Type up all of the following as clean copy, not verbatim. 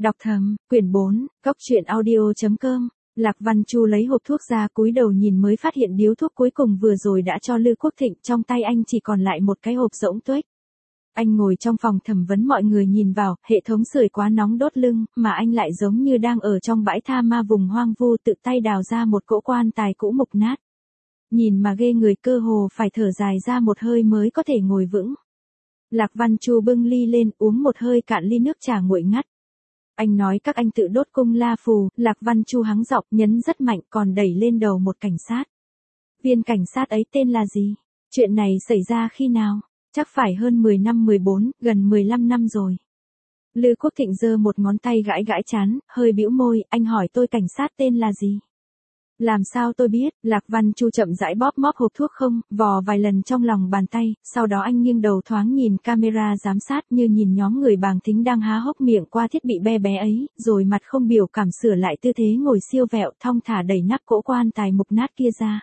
Đọc thầm, quyển 4, góc truyện audio.com. Lạc Văn Chu lấy hộp thuốc ra cúi đầu nhìn mới phát hiện điếu thuốc cuối cùng vừa rồi đã cho Lư Quốc Thịnh, trong tay anh chỉ còn lại một cái hộp rỗng tuếch. Anh ngồi trong phòng thẩm vấn, mọi người nhìn vào, hệ thống sưởi quá nóng đốt lưng, mà anh lại giống như đang ở trong bãi tha ma vùng hoang vu, tự tay đào ra một cỗ quan tài cũ mục nát. Nhìn mà ghê người, cơ hồ phải thở dài ra một hơi mới có thể ngồi vững. Lạc Văn Chu bưng ly lên, uống một hơi cạn ly nước trà nguội ngắt. Anh nói các anh tự đốt cung la phù. Lạc Văn Chu hắng giọng, nhấn rất mạnh, còn đẩy lên đầu một cảnh sát. Viên cảnh sát ấy tên là gì? Chuyện này xảy ra khi nào? Chắc phải hơn 10 năm, 14, gần 15 năm rồi. Lư Quốc Thịnh giơ một ngón tay gãi gãi trán, hơi bĩu môi, anh hỏi tôi cảnh sát tên là gì? Làm sao tôi biết? Lạc Văn Chu chậm rãi bóp móp hộp thuốc không, vò vài lần trong lòng bàn tay, sau đó anh nghiêng đầu thoáng nhìn camera giám sát như nhìn nhóm người bàng thính đang há hốc miệng qua thiết bị be bé ấy, rồi mặt không biểu cảm sửa lại tư thế ngồi siêu vẹo, thong thả đẩy nắp cỗ quan tài mục nát kia ra.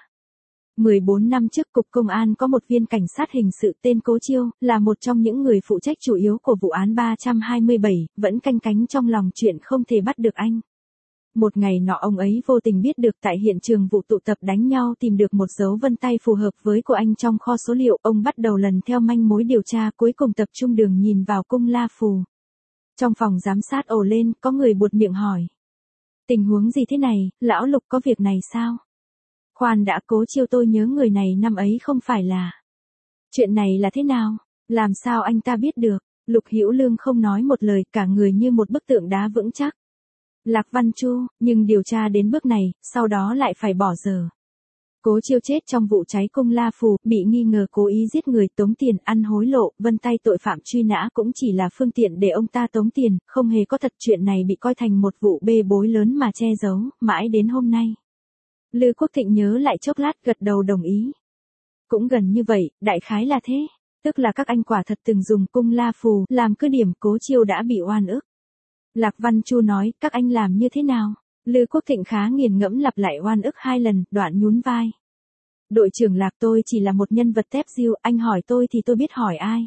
14 năm trước, Cục Công an có một viên cảnh sát hình sự tên Cố Chiêu, là một trong những người phụ trách chủ yếu của vụ án 327, vẫn canh cánh trong lòng chuyện không thể bắt được anh. Một ngày nọ ông ấy vô tình biết được tại hiện trường vụ tụ tập đánh nhau tìm được một dấu vân tay phù hợp với của anh trong kho số liệu. Ông bắt đầu lần theo manh mối điều tra, cuối cùng tập trung đường nhìn vào cung la phù. Trong phòng giám sát ồ lên, có người buột miệng hỏi. Tình huống gì thế này, lão Lục có việc này sao? Khoan đã, Cố Chiêu, tôi nhớ người này năm ấy không phải là. Chuyện này là thế nào? Làm sao anh ta biết được? Lục Hữu Lương không nói một lời, cả người như một bức tượng đá vững chắc. Lạc Văn Chu, nhưng điều tra đến bước này, sau đó lại phải bỏ giờ. Cố Chiêu chết trong vụ cháy cung la phù, bị nghi ngờ cố ý giết người, tống tiền, ăn hối lộ, vân tay tội phạm truy nã cũng chỉ là phương tiện để ông ta tống tiền, không hề có thật. Chuyện này bị coi thành một vụ bê bối lớn mà che giấu, mãi đến hôm nay. Lư Quốc Thịnh nhớ lại chốc lát, gật đầu đồng ý. Cũng gần như vậy, đại khái là thế. Tức là các anh quả thật từng dùng cung la phù làm cứ điểm, Cố Chiêu đã bị oan ức. Lạc Văn Chu nói, các anh làm như thế nào? Lư Quốc Thịnh khá nghiền ngẫm lặp lại oan ức 2 lần, đoạn nhún vai. Đội trưởng Lạc, tôi chỉ là một nhân vật tép diêu, anh hỏi tôi thì tôi biết hỏi ai.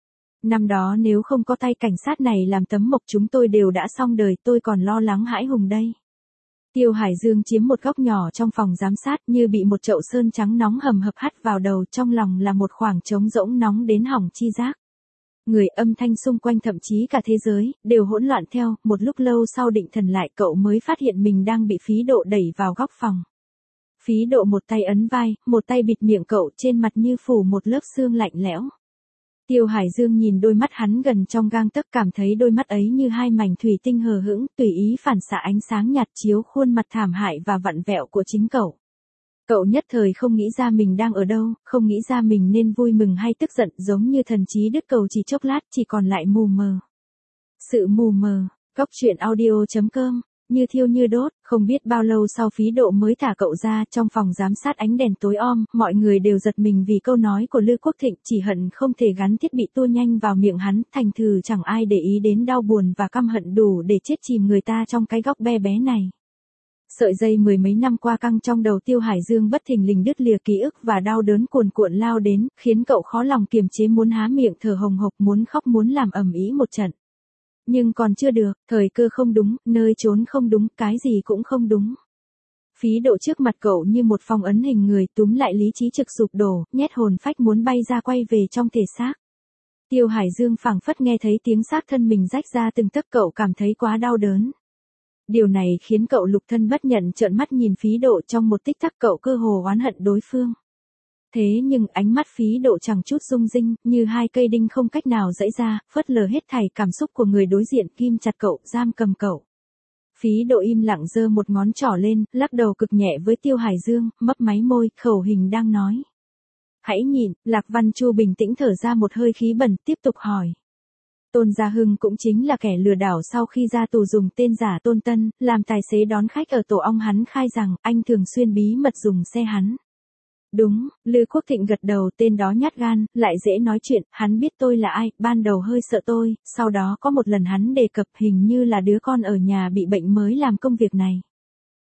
Năm đó nếu không có tay cảnh sát này làm tấm mộc, chúng tôi đều đã xong đời, tôi còn lo lắng hãi hùng đây. Tiêu Hải Dương chiếm một góc nhỏ trong phòng giám sát, như bị một chậu sơn trắng nóng hầm hập hắt vào đầu, trong lòng là một khoảng trống rỗng nóng đến hỏng chi giác. Người, âm thanh xung quanh, thậm chí cả thế giới, đều hỗn loạn theo. Một lúc lâu sau định thần lại, cậu mới phát hiện mình đang bị Phí Độ đẩy vào góc phòng. Phí Độ một tay ấn vai, một tay bịt miệng cậu, trên mặt như phủ một lớp sương lạnh lẽo. Tiêu Hải Dương nhìn đôi mắt hắn gần trong gang tấc, cảm thấy đôi mắt ấy như hai mảnh thủy tinh hờ hững, tùy ý phản xạ ánh sáng nhạt chiếu khuôn mặt thảm hại và vặn vẹo của chính cậu. Cậu nhất thời không nghĩ ra mình đang ở đâu, không nghĩ ra mình nên vui mừng hay tức giận, giống như thần trí đứt cầu chỉ chốc lát, chỉ còn lại mù mờ. Sự mù mờ. Góc truyện audio.com. Như thiêu như đốt, không biết bao lâu sau Phí Độ mới thả cậu ra. Trong phòng giám sát ánh đèn tối om, mọi người đều giật mình vì câu nói của Lư Quốc Thịnh, chỉ hận không thể gắn thiết bị tua nhanh vào miệng hắn, thành thử chẳng ai để ý đến đau buồn và căm hận đủ để chết chìm người ta trong cái góc be bé này. Sợi dây 10 mấy năm qua căng trong đầu Tiêu Hải Dương bất thình lình đứt lìa, ký ức và đau đớn cuồn cuộn lao đến, khiến cậu khó lòng kiềm chế, muốn há miệng thở hồng hộc, muốn khóc, muốn làm ầm ĩ một trận. Nhưng còn chưa được, thời cơ không đúng, nơi trốn không đúng, cái gì cũng không đúng. Phí Độ trước mặt cậu như một phong ấn hình người, túm lại lý trí trực sụp đổ, nhét hồn phách muốn bay ra quay về trong thể xác. Tiêu Hải Dương phảng phất nghe thấy tiếng xác thân mình rách ra từng tấc, cậu cảm thấy quá đau đớn. Điều này khiến cậu lục thân bất nhận, trợn mắt nhìn Phí Độ, trong một tích tắc cậu cơ hồ oán hận đối phương. Thế nhưng ánh mắt Phí Độ chẳng chút rung rinh, như hai cây đinh không cách nào giãy ra, phớt lờ hết thảy cảm xúc của người đối diện, ghim chặt cậu, giam cầm cậu. Phí Độ im lặng giơ một ngón trỏ lên, lắc đầu cực nhẹ với Tiêu Hải Dương, mấp máy môi, khẩu hình đang nói. Hãy nhìn. Lạc Văn Chu bình tĩnh thở ra một hơi khí bẩn, tiếp tục hỏi. Tôn Gia Hưng cũng chính là kẻ lừa đảo sau khi ra tù dùng tên giả Tôn Tân, làm tài xế đón khách ở tổ ong, hắn khai rằng, anh thường xuyên bí mật dùng xe hắn. Đúng, Lư Quốc Thịnh gật đầu, tên đó nhát gan, lại dễ nói chuyện, hắn biết tôi là ai, ban đầu hơi sợ tôi, sau đó có một lần hắn đề cập hình như là đứa con ở nhà bị bệnh mới làm công việc này.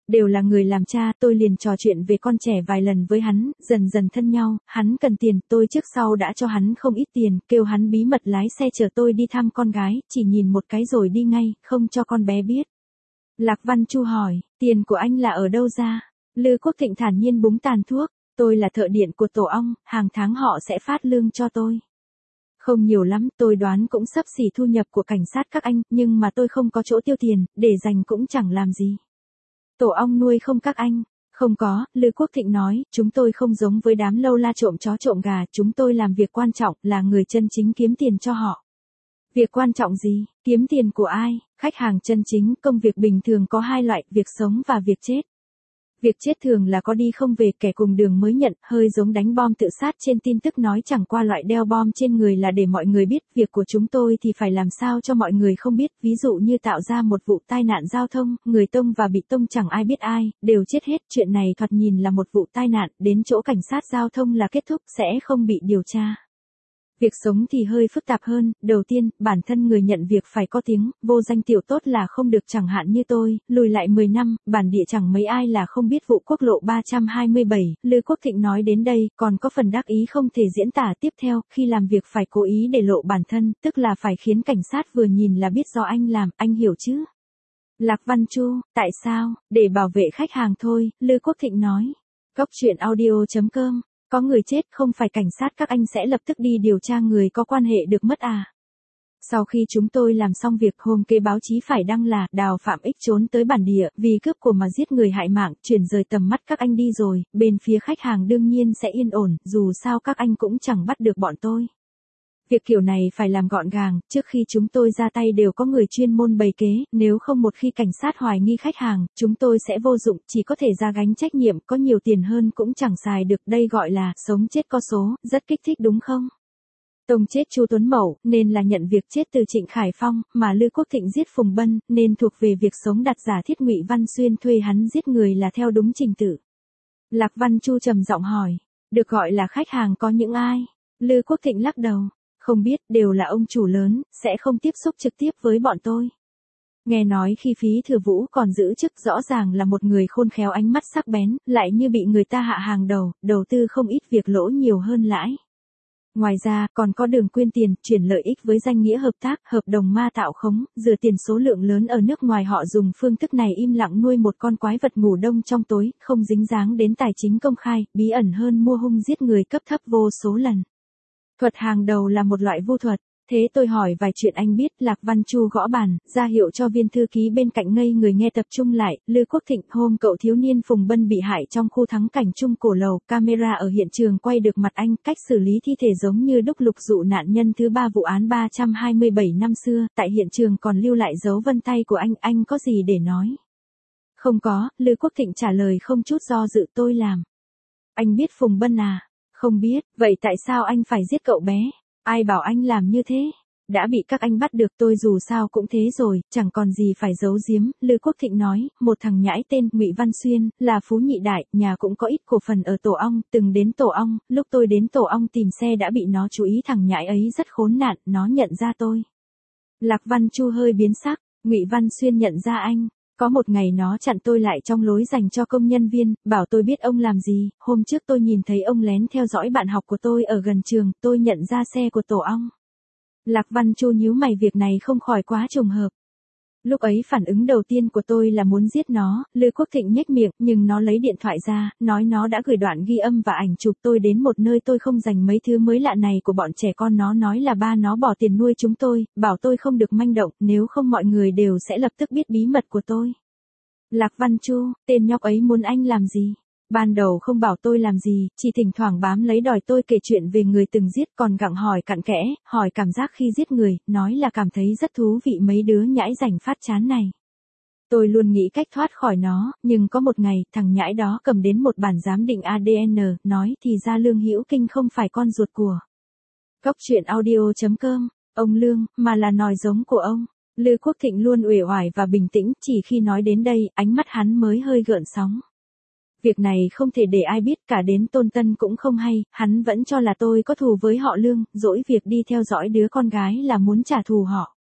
Đều là người làm cha, tôi liền trò chuyện về con trẻ vài lần với hắn, dần dần thân nhau, hắn cần tiền, tôi trước sau đã cho hắn không ít tiền, kêu hắn bí mật lái xe chở tôi đi thăm con gái, chỉ nhìn một cái rồi đi ngay, không cho con bé biết. Lạc Văn Chu hỏi, tiền của anh là ở đâu ra? Lư Quốc Thịnh thản nhiên búng tàn thuốc, tôi là thợ điện của tổ ong, hàng tháng họ sẽ phát lương cho tôi. Không nhiều lắm, tôi đoán cũng xấp xỉ thu nhập của cảnh sát các anh, nhưng mà tôi không có chỗ tiêu tiền, để dành cũng chẳng làm gì. Tổ ong nuôi không các anh? Không có, Lư Quốc Thịnh nói, chúng tôi không giống với đám lâu la trộm chó trộm gà, chúng tôi làm việc quan trọng, là người chân chính kiếm tiền cho họ. Việc quan trọng gì? Kiếm tiền của ai? Khách hàng chân chính, công việc bình thường có hai loại, việc sống và việc chết. Việc chết thường là có đi không về, kẻ cùng đường mới nhận, hơi giống đánh bom tự sát trên tin tức nói chẳng qua loại đeo bom trên người là để mọi người biết, việc của chúng tôi thì phải làm sao cho mọi người không biết, ví dụ như tạo ra một vụ tai nạn giao thông, người tông và bị tông chẳng ai biết ai, đều chết hết, chuyện này thoạt nhìn là một vụ tai nạn, đến chỗ cảnh sát giao thông là kết thúc, sẽ không bị điều tra. Việc sống thì hơi phức tạp hơn, đầu tiên, bản thân người nhận việc phải có tiếng, vô danh tiểu tốt là không được, chẳng hạn như tôi, lùi lại 10 năm, bản địa chẳng mấy ai là không biết vụ quốc lộ 327, Lư Quốc Thịnh nói đến đây, còn có phần đắc ý không thể diễn tả tiếp theo, khi làm việc phải cố ý để lộ bản thân, tức là phải khiến cảnh sát vừa nhìn là biết do anh làm, anh hiểu chứ? Lạc Văn Chu, tại sao? Để bảo vệ khách hàng thôi, Lư Quốc Thịnh nói. Góc truyện audio.com. Có người chết, không phải cảnh sát các anh sẽ lập tức đi điều tra người có quan hệ được mất à? Sau khi chúng tôi làm xong việc, hôm kế báo chí phải đăng là Đào Phạm X trốn tới bản địa, vì cướp của mà giết người hại mạng, chuyển rời tầm mắt các anh đi rồi, bên phía khách hàng đương nhiên sẽ yên ổn, dù sao các anh cũng chẳng bắt được bọn tôi. Việc kiểu này phải làm gọn gàng, trước khi chúng tôi ra tay đều có người chuyên môn bày kế, nếu không một khi cảnh sát hoài nghi khách hàng, chúng tôi sẽ vô dụng, chỉ có thể ra gánh trách nhiệm, có nhiều tiền hơn cũng chẳng xài được, đây gọi là sống chết có số, rất kích thích đúng không? Tông chết Chu Tuấn Mậu, nên là nhận việc chết từ Trịnh Khải Phong, mà Lư Quốc Thịnh giết Phùng Bân, nên thuộc về việc sống đặt giả thiết Ngụy Văn Xuyên thuê hắn giết người là theo đúng trình tự. Lạc Văn Chu trầm giọng hỏi, được gọi là khách hàng có những ai? Lư Quốc Thịnh lắc đầu. Không biết, đều là ông chủ lớn, sẽ không tiếp xúc trực tiếp với bọn tôi. Nghe nói khi Phí Thừa Vũ còn giữ chức, rõ ràng là một người khôn khéo, ánh mắt sắc bén, lại như bị người ta hạ hàng đầu, đầu tư không ít việc lỗ nhiều hơn lãi. Ngoài ra, còn có đường quyên tiền, chuyển lợi ích với danh nghĩa hợp tác, hợp đồng ma tạo khống, rửa tiền số lượng lớn ở nước ngoài. Họ dùng phương thức này im lặng nuôi một con quái vật ngủ đông trong tối, không dính dáng đến tài chính công khai, bí ẩn hơn mua hung giết người cấp thấp vô số lần. Thuật hàng đầu là một loại vu thuật. Thế tôi hỏi vài chuyện anh biết. Lạc Văn Chu gõ bàn, ra hiệu cho viên thư ký bên cạnh ngây người nghe tập trung lại. Lư Quốc Thịnh, hôm cậu thiếu niên Phùng Bân bị hại trong khu thắng cảnh Trung Cổ Lầu, camera ở hiện trường quay được mặt anh, cách xử lý thi thể giống như đúc lục dụ nạn nhân thứ 3 vụ án 327 năm xưa, tại hiện trường còn lưu lại dấu vân tay của anh có gì để nói? Không có, Lư Quốc Thịnh trả lời không chút do dự, tôi làm. Anh biết Phùng Bân à? Không biết, vậy tại sao anh phải giết cậu bé? Ai bảo anh làm như thế? Đã bị các anh bắt được, tôi dù sao cũng thế rồi, chẳng còn gì phải giấu giếm. Lư Quốc Thịnh nói, một thằng nhãi tên Ngụy Văn Xuyên, là phú nhị đại, nhà cũng có ít cổ phần ở Tổ Ong, từng đến Tổ Ong, lúc tôi đến Tổ Ong tìm xe đã bị nó chú ý, thằng nhãi ấy rất khốn nạn, nó nhận ra tôi. Lạc Văn Chu hơi biến sắc, Ngụy Văn Xuyên nhận ra anh. Có một ngày nó chặn tôi lại trong lối dành cho công nhân viên, bảo tôi biết ông làm gì. Hôm trước tôi nhìn thấy ông lén theo dõi bạn học của tôi ở gần trường, tôi nhận ra xe của Tổ Ong. Lạc Văn Chu nhíu mày, việc này không khỏi quá trùng hợp. Lúc ấy phản ứng đầu tiên của tôi là muốn giết nó. Lư Quốc Thịnh nhếch miệng, nhưng nó lấy điện thoại ra, nói nó đã gửi đoạn ghi âm và ảnh chụp tôi đến một nơi tôi không dành mấy thứ mới lạ này của bọn trẻ con. Nó nói là ba nó bỏ tiền nuôi chúng tôi, bảo tôi không được manh động, nếu không mọi người đều sẽ lập tức biết bí mật của tôi. Lạc Văn Chu, tên nhóc ấy muốn anh làm gì? Ban đầu không bảo tôi làm gì, chỉ thỉnh thoảng bám lấy đòi tôi kể chuyện về người từng giết, còn gặng hỏi cặn kẽ, hỏi cảm giác khi giết người, nói là cảm thấy rất thú vị. Mấy đứa nhãi rảnh phát chán này. Tôi luôn nghĩ cách thoát khỏi nó, nhưng có một ngày, thằng nhãi đó cầm đến một bản giám định ADN, nói thì ra Lương Hữu Kinh không phải con ruột của. Góc truyện audio.com, ông Lương, mà là nòi giống của ông. Lư Quốc Thịnh luôn uể oải và bình tĩnh, chỉ khi nói đến đây, ánh mắt hắn mới hơi gợn sóng. Việc này không thể để ai biết, cả đến Tôn Tân cũng không hay, hắn vẫn cho là tôi có thù với họ Lương, dỗi việc đi theo dõi đứa con gái là muốn trả thù họ.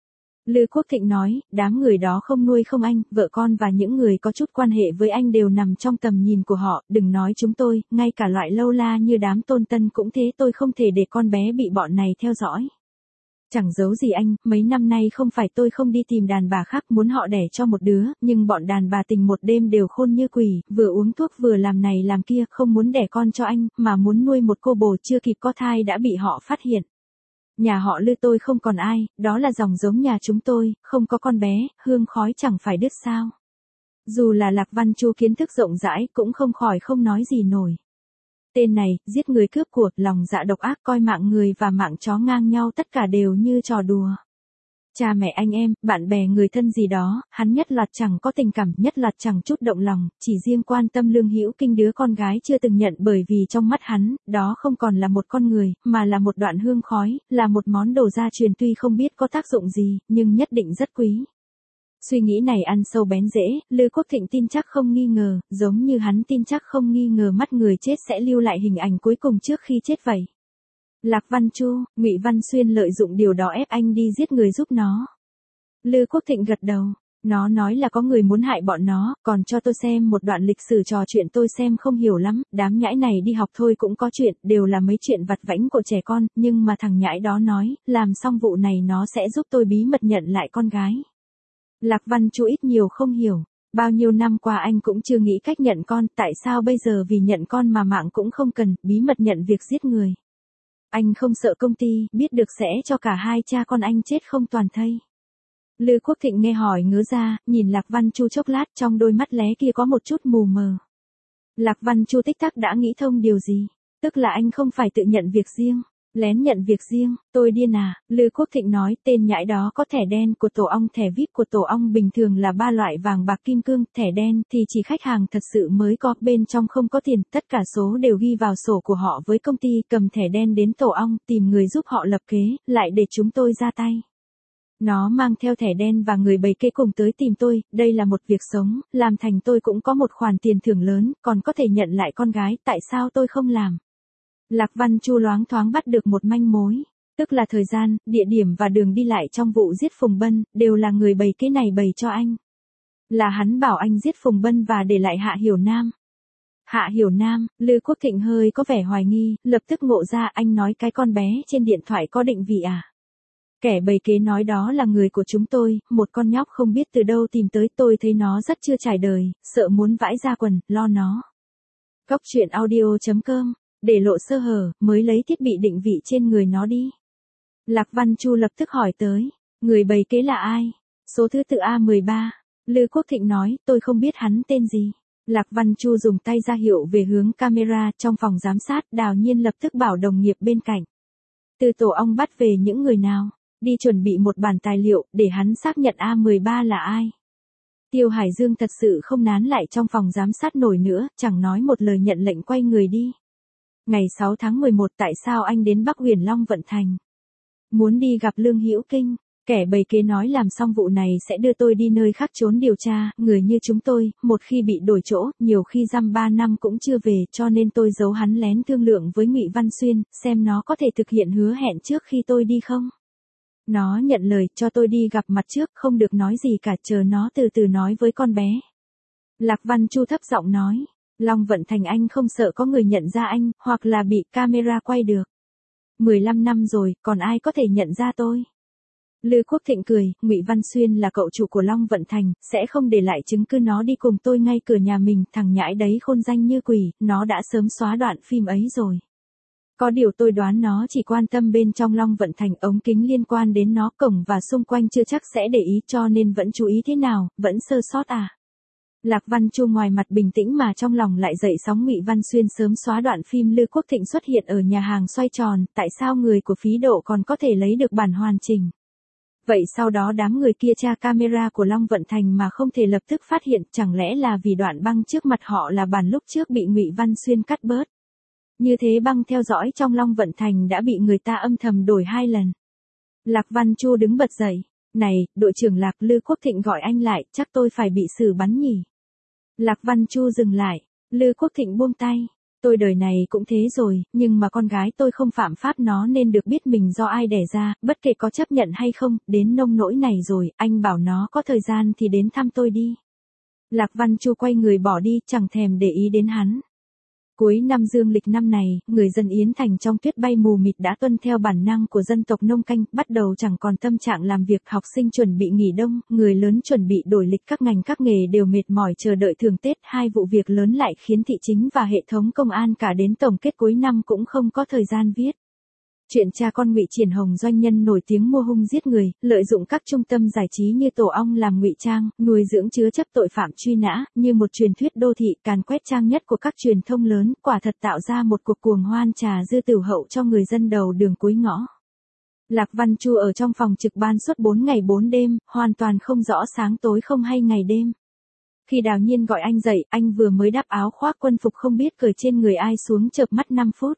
Lư Quốc Thịnh nói, đám người đó không nuôi không anh, vợ con và những người có chút quan hệ với anh đều nằm trong tầm nhìn của họ, đừng nói chúng tôi, ngay cả loại lâu la như đám Tôn Tân cũng thế, tôi không thể để con bé bị bọn này theo dõi. Chẳng giấu gì anh, mấy năm nay không phải tôi không đi tìm đàn bà khác muốn họ đẻ cho một đứa, nhưng bọn đàn bà tình một đêm đều khôn như quỷ, vừa uống thuốc vừa làm này làm kia, không muốn đẻ con cho anh, mà muốn nuôi một cô bồ chưa kịp có thai đã bị họ phát hiện. Nhà họ Lư tôi không còn ai, đó là dòng giống nhà chúng tôi, không có con bé, hương khói chẳng phải đứt sao. Dù là Lạc Văn Chu kiến thức rộng rãi cũng không khỏi không nói gì nổi. Tên này, giết người cướp của, lòng dạ độc ác, coi mạng người và mạng chó ngang nhau, tất cả đều như trò đùa. Cha mẹ anh em, bạn bè người thân gì đó, hắn nhất loạt chẳng có tình cảm, nhất loạt chẳng chút động lòng, chỉ riêng quan tâm Lương Hữu Kinh đứa con gái chưa từng nhận, bởi vì trong mắt hắn, đó không còn là một con người, mà là một đoạn hương khói, là một món đồ gia truyền tuy không biết có tác dụng gì, nhưng nhất định rất quý. Suy nghĩ này ăn sâu bén rễ, Lư Quốc Thịnh tin chắc không nghi ngờ, giống như hắn tin chắc không nghi ngờ mắt người chết sẽ lưu lại hình ảnh cuối cùng trước khi chết vậy. Lạc Văn Chu, Ngụy Văn Xuyên lợi dụng điều đó ép anh đi giết người giúp nó. Lư Quốc Thịnh gật đầu, nó nói là có người muốn hại bọn nó, còn cho tôi xem một đoạn lịch sử trò chuyện tôi xem không hiểu lắm, đám nhãi này đi học thôi cũng có chuyện, đều là mấy chuyện vặt vãnh của trẻ con, nhưng mà thằng nhãi đó nói, làm xong vụ này nó sẽ giúp tôi bí mật nhận lại con gái. Lạc Văn Chu ít nhiều không hiểu, bao nhiêu năm qua anh cũng chưa nghĩ cách nhận con, tại sao bây giờ vì nhận con mà mạng cũng không cần, bí mật nhận việc giết người. Anh không sợ công ty, biết được sẽ cho cả hai cha con anh chết không toàn thây. Lư Quốc Thịnh nghe hỏi ngớ ra, nhìn Lạc Văn Chu chốc lát, trong đôi mắt lé kia có một chút mù mờ. Lạc Văn Chu tích tắc đã nghĩ thông điều gì, tức là anh không phải tự nhận việc riêng, lén nhận việc riêng, tôi điên à. Lư Quốc Thịnh nói, tên nhãi đó có thẻ đen của tổ ong, thẻ VIP của tổ ong bình thường là 3 loại vàng bạc kim cương, thẻ đen thì chỉ khách hàng thật sự mới có, bên trong không có tiền, tất cả số đều ghi vào sổ của họ với công ty, cầm thẻ đen đến tổ ong, tìm người giúp họ lập kế, lại để chúng tôi ra tay. Nó mang theo thẻ đen và người bày kế cùng tới tìm tôi, đây là một việc sống, làm thành tôi cũng có một khoản tiền thưởng lớn, còn có thể nhận lại con gái, tại sao tôi không làm? Lạc Văn Chu loáng thoáng bắt được một manh mối, tức là thời gian, địa điểm và đường đi lại trong vụ giết Phùng Bân, đều là người bày kế này bày cho anh. Là hắn bảo anh giết Phùng Bân và để lại Hạ Hiểu Nam. Hạ Hiểu Nam, Lư Quốc Thịnh hơi có vẻ hoài nghi, lập tức ngộ ra anh nói cái con bé trên điện thoại có định vị à? Kẻ bày kế nói đó là người của chúng tôi, một con nhóc không biết từ đâu tìm tới, tôi thấy nó rất chưa trải đời, sợ muốn vãi ra quần, lo nó. Góc truyện audio.com, để lộ sơ hở, mới lấy thiết bị định vị trên người nó đi. Lạc Văn Chu lập tức hỏi tới, người bày kế là ai? Số thứ tự A13. Lư Quốc Thịnh nói, tôi không biết hắn tên gì. Lạc Văn Chu dùng tay ra hiệu về hướng camera trong phòng giám sát, Đào Nhiên lập tức bảo đồng nghiệp bên cạnh. Từ tổ ong bắt về những người nào? Đi chuẩn bị một bản tài liệu, để hắn xác nhận A13 là ai. Tiêu Hải Dương thật sự không nán lại trong phòng giám sát nổi nữa, chẳng nói một lời nhận lệnh quay người đi. Ngày 6 tháng 11 tại sao anh đến Bắc Huyền Long Vận Thành? Muốn đi gặp Lương Hữu Kinh, kẻ bày kế nói làm xong vụ này sẽ đưa tôi đi nơi khác trốn điều tra, người như chúng tôi, một khi bị đổi chỗ, nhiều khi giam 3 năm cũng chưa về, cho nên tôi giấu hắn lén thương lượng với Ngụy Văn Xuyên, xem nó có thể thực hiện hứa hẹn trước khi tôi đi không. Nó nhận lời, cho tôi đi gặp mặt trước, không được nói gì cả, chờ nó từ từ nói với con bé. Lạc Văn Chu thấp giọng nói, Long Vận Thành anh không sợ có người nhận ra anh, hoặc là bị camera quay được. 15 năm rồi, còn ai có thể nhận ra tôi? Lư Quốc Thịnh cười, Ngụy Văn Xuyên là cậu chủ của Long Vận Thành, sẽ không để lại chứng cứ nó đi cùng tôi ngay cửa nhà mình, thằng nhãi đấy khôn danh như quỷ, nó đã sớm xóa đoạn phim ấy rồi. Có điều tôi đoán nó chỉ quan tâm bên trong Long Vận Thành, ống kính liên quan đến nó, cổng và xung quanh chưa chắc sẽ để ý, cho nên vẫn chú ý thế nào, vẫn sơ sót à. Lạc Văn Chu ngoài mặt bình tĩnh mà trong lòng lại dậy sóng. Ngụy Văn Xuyên sớm xóa đoạn phim Lư Quốc Thịnh xuất hiện ở nhà hàng xoay tròn, tại sao người của phí độ còn có thể lấy được bản hoàn chỉnh? Vậy sau đó đám người kia tra camera của Long Vận Thành mà không thể lập tức phát hiện, chẳng lẽ là vì đoạn băng trước mặt họ là bản lúc trước bị Ngụy Văn Xuyên cắt bớt? Như thế băng theo dõi trong Long Vận Thành đã bị người ta âm thầm đổi 2 lần. Lạc Văn Chu đứng bật dậy. Này, đội trưởng Lạc, Lư Quốc Thịnh gọi anh lại, chắc tôi phải bị xử bắn nhỉ? Lạc Văn Chu dừng lại. Lư Quốc Thịnh buông tay. Tôi đời này cũng thế rồi, nhưng mà con gái tôi không phạm pháp, nó nên được biết mình do ai đẻ ra, bất kể có chấp nhận hay không, đến nông nỗi này rồi, anh bảo nó có thời gian thì đến thăm tôi đi. Lạc Văn Chu quay người bỏ đi, chẳng thèm để ý đến hắn. Cuối năm dương lịch năm này, người dân Yến Thành trong tuyết bay mù mịt đã tuân theo bản năng của dân tộc nông canh, bắt đầu chẳng còn tâm trạng làm việc, học sinh chuẩn bị nghỉ đông, người lớn chuẩn bị đổi lịch, các ngành các nghề đều mệt mỏi chờ đợi thưởng Tết. Hai vụ việc lớn lại khiến thị chính và hệ thống công an cả đến tổng kết cuối năm cũng không có thời gian viết. Chuyện cha con Ngụy Triển Hồng, doanh nhân nổi tiếng mua hung giết người, lợi dụng các trung tâm giải trí như Tổ Ong làm ngụy trang, nuôi dưỡng chứa chấp tội phạm truy nã, như một truyền thuyết đô thị càn quét trang nhất của các truyền thông lớn, quả thật tạo ra một cuộc cuồng hoan trà dư tửu hậu cho người dân đầu đường cuối ngõ. Lạc Văn Chu ở trong phòng trực ban suốt 4 ngày 4 đêm, hoàn toàn không rõ sáng tối không hay ngày đêm. Khi Đào Nhiên gọi anh dậy, anh vừa mới đắp áo khoác quân phục không biết cởi trên người ai xuống, chợp mắt 5 phút.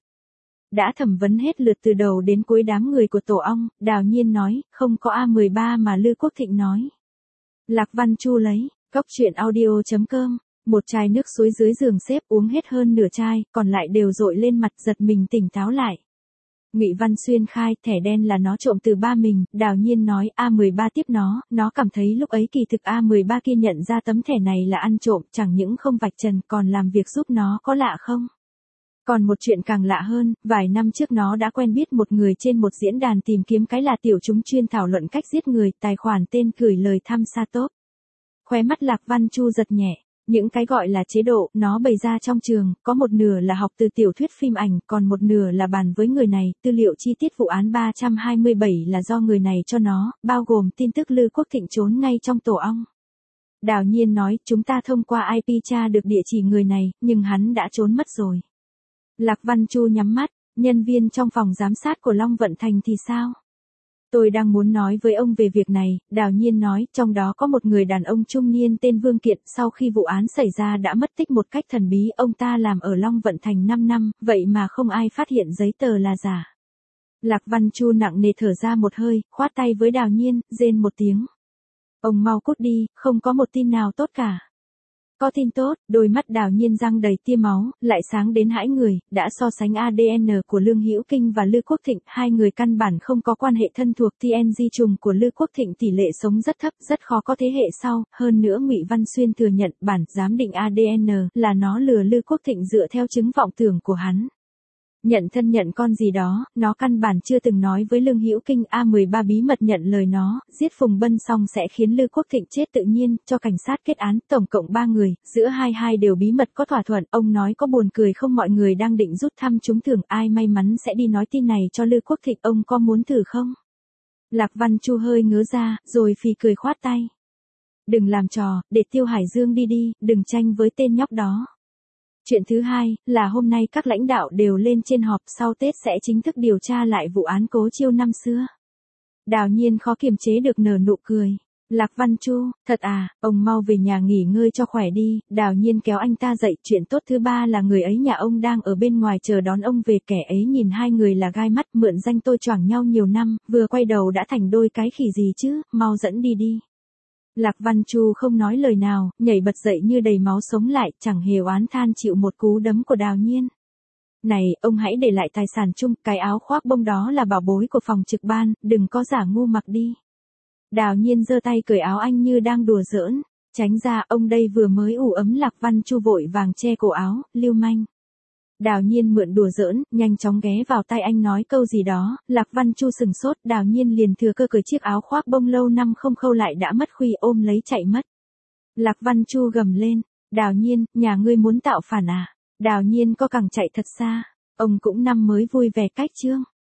Đã thẩm vấn hết lượt từ đầu đến cuối đám người của Tổ Ong, Đào Nhiên nói, không có A13 mà Lư Quốc Thịnh nói. Lạc Văn Chu lấy, cốc truyện audio.com, một chai nước suối dưới giường xếp, uống hết hơn nửa chai, còn lại đều dội lên mặt, giật mình tỉnh táo lại. Ngụy Văn Xuyên khai, thẻ đen là nó trộm từ ba mình, Đào Nhiên nói, A13 tiếp nó cảm thấy lúc ấy kỳ thực A13 kia nhận ra tấm thẻ này là ăn trộm, chẳng những không vạch trần còn làm việc giúp nó, có lạ không? Còn một chuyện càng lạ hơn, vài năm trước nó đã quen biết một người trên một diễn đàn tìm kiếm cái là tiểu chúng chuyên thảo luận cách giết người, tài khoản tên gửi lời thăm xa tốt. Khóe mắt Lạc Văn Chu giật nhẹ, những cái gọi là chế độ, nó bày ra trong trường, có một nửa là học từ tiểu thuyết phim ảnh, còn một nửa là bàn với người này, tư liệu chi tiết vụ án 327 là do người này cho nó, bao gồm tin tức Lư Quốc Thịnh trốn ngay trong Tổ Ong. Đào Nhiên nói, chúng ta thông qua IP tra được địa chỉ người này, nhưng hắn đã trốn mất rồi. Lạc Văn Chu nhắm mắt, nhân viên trong phòng giám sát của Long Vận Thành thì sao? Tôi đang muốn nói với ông về việc này, Đào Nhiên nói, trong đó có một người đàn ông trung niên tên Vương Kiện, sau khi vụ án xảy ra đã mất tích một cách thần bí, ông ta làm ở Long Vận Thành 5 năm, vậy mà không ai phát hiện giấy tờ là giả. Lạc Văn Chu nặng nề thở ra một hơi, khoát tay với Đào Nhiên, rên một tiếng. Ông mau cút đi, không có một tin nào tốt cả. Có tin tốt, đôi mắt Đào Nhiên răng đầy tia máu, lại sáng đến hãi người, đã so sánh ADN của Lương Hữu Kinh và Lư Quốc Thịnh, hai người căn bản không có quan hệ thân thuộc, TNG trùng của Lư Quốc Thịnh tỷ lệ sống rất thấp, rất khó có thế hệ sau, hơn nữa Ngụy Văn Xuyên thừa nhận bản giám định ADN là nó lừa Lư Quốc Thịnh dựa theo chứng vọng tưởng của hắn. Nhận thân nhận con gì đó, nó căn bản chưa từng nói với Lương Hữu Kinh. A13 bí mật nhận lời nó, giết Phùng Bân xong sẽ khiến Lư Quốc Thịnh chết tự nhiên, cho cảnh sát kết án, tổng cộng 3 người, giữa hai đều bí mật có thỏa thuận. Ông nói có buồn cười không, mọi người đang định rút thăm trúng thưởng, ai may mắn sẽ đi nói tin này cho Lư Quốc Thịnh, ông có muốn thử không? Lạc Văn Chu hơi ngớ ra, rồi phì cười khoát tay. Đừng làm trò, để Tiêu Hải Dương đi đi, đừng tranh với tên nhóc đó. Chuyện thứ hai, là hôm nay các lãnh đạo đều lên trên họp, sau Tết sẽ chính thức điều tra lại vụ án Cố Chiêu năm xưa. Đào Nhiên khó kiềm chế được nở nụ cười. Lạc Văn Chu, thật à, ông mau về nhà nghỉ ngơi cho khỏe đi. Đào Nhiên kéo anh ta dậy, chuyện tốt thứ ba là người ấy nhà ông đang ở bên ngoài chờ đón ông về, kẻ ấy nhìn hai người là gai mắt, mượn danh tôi choảng nhau nhiều năm, vừa quay đầu đã thành đôi cái khỉ gì chứ, mau dẫn đi đi. Lạc Văn Chu không nói lời nào, nhảy bật dậy như đầy máu sống lại, chẳng hề oán than chịu một cú đấm của Đào Nhiên. Này, ông hãy để lại tài sản chung, cái áo khoác bông đó là bảo bối của phòng trực ban, đừng có giả ngu mặc đi. Đào Nhiên giơ tay cởi áo anh như đang đùa giỡn, tránh ra, ông đây vừa mới ủ ấm. Lạc Văn Chu vội vàng che cổ áo, lưu manh. Đào Nhiên mượn đùa giỡn, nhanh chóng ghé vào tai anh nói câu gì đó, Lạc Văn Chu sừng sốt, Đào Nhiên liền thừa cơ cởi chiếc áo khoác bông lâu năm không khâu lại đã mất khuy, ôm lấy chạy mất. Lạc Văn Chu gầm lên, Đào Nhiên, nhà ngươi muốn tạo phản à? Đào Nhiên có cẳng chạy thật xa, ông cũng năm mới vui vẻ cách chương.